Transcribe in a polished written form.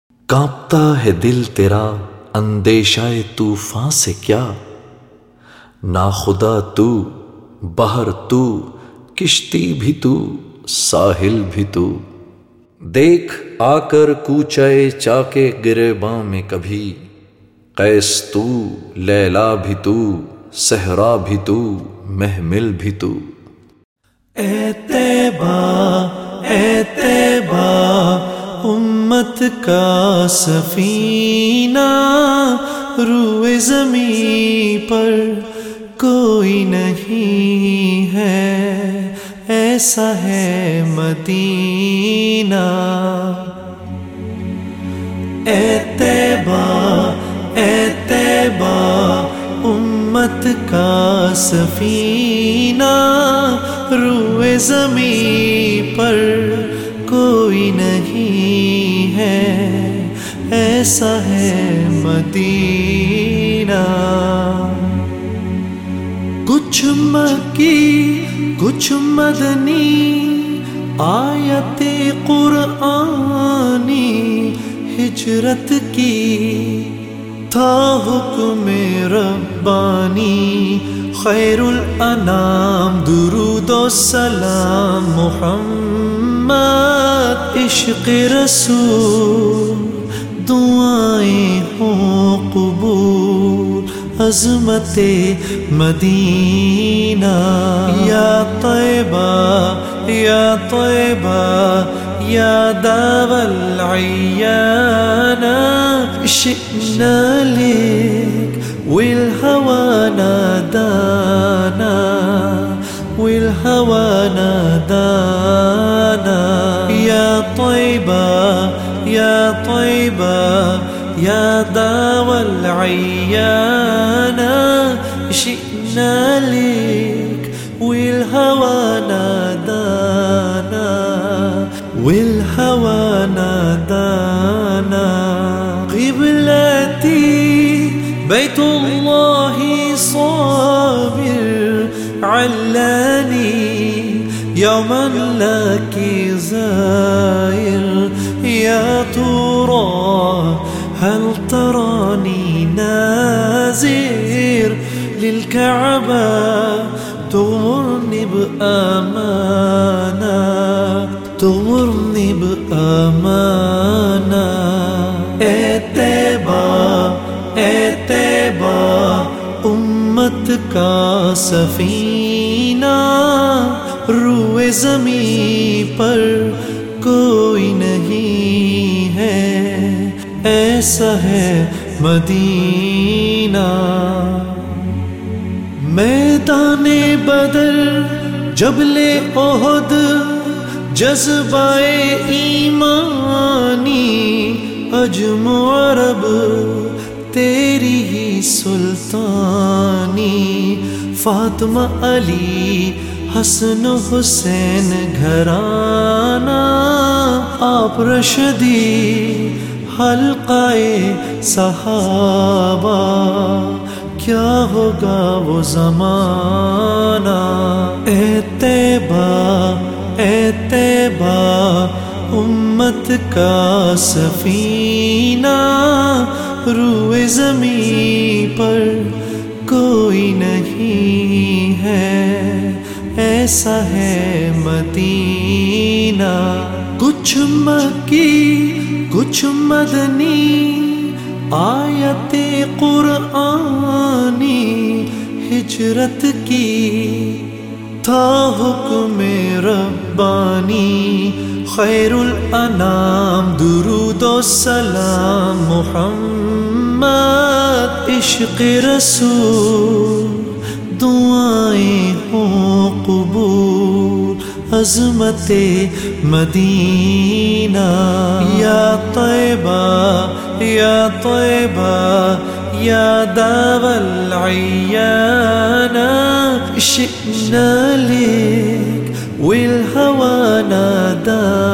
کانپتا ہے دل تیرا اندیشہ طوفان سے کیا، ناخدا تو، بحر تو، کشتی بھی تو، ساحل بھی تو۔ دیکھ آ کر کوچے چاکے گریباں میں کبھی، قیس تو، لیلا بھی تو، صحرا بھی تو، محمل بھی تو۔ اے طیبہ اے طیبہ امت کا سفینہ، روئے زمین پر کوئی نہیں ہے، ایسا ہے مدینہ۔ اے طیبہ امت کا سفینہ، روئے زمین پر کوئی نہیں ہے، ایسا ہے مدینہ۔ کچھ مکی کچھ مدنی آیت قرآنی، ہجرت کی تھا حکم ربانی، خیر الانام درود و سلام محمد، عشق رسول دعائیں ہوں قبول، عظمت مدینہ۔ یا طیبہ یا طیبہ یا دار العیان، شئنا لك والهوى نادانا، والهوى نادانا۔ يا طيبة يا طيبة يا دار العيان، شئنا لك والهوى نادانا، والهوى نادانا۔ قبلتي بيت الله صابر، علاني يوما لك زائر، يا ترى هل تراني نازر للكعبة، تغمرني بأمانة، تغمرني بأمانة۔ اے طیبہ امت کا سفینہ، روئے زمین پر کوئی نہیں ہے، ایسا ہے مدینہ۔ میدان بدر جبل احد جذبہ ایمانی، عجم و عرب تیری ہی سلطانی، فاطمہ علی حسن حسین گھرانہ، آپ رشدی حلقہ صحابہ، کیا ہوگا وہ زمانہ۔ اے طیبہ امت کا سفینہ، روئے زمین پر کوئی نہیں ہے، ایسا ہے مدینہ۔ کچھ مکی کچھ مدنی آیت قرآنی، ہجرت کی تھا حکم ربانی، خیر الانام درود و سلام محمد، عشق رسول دعائیں ہوں قبول، عظمت مدینہ۔ یا طیبہ یا طیبہ یا دار العیان، شئنا لك والهوى نادانا۔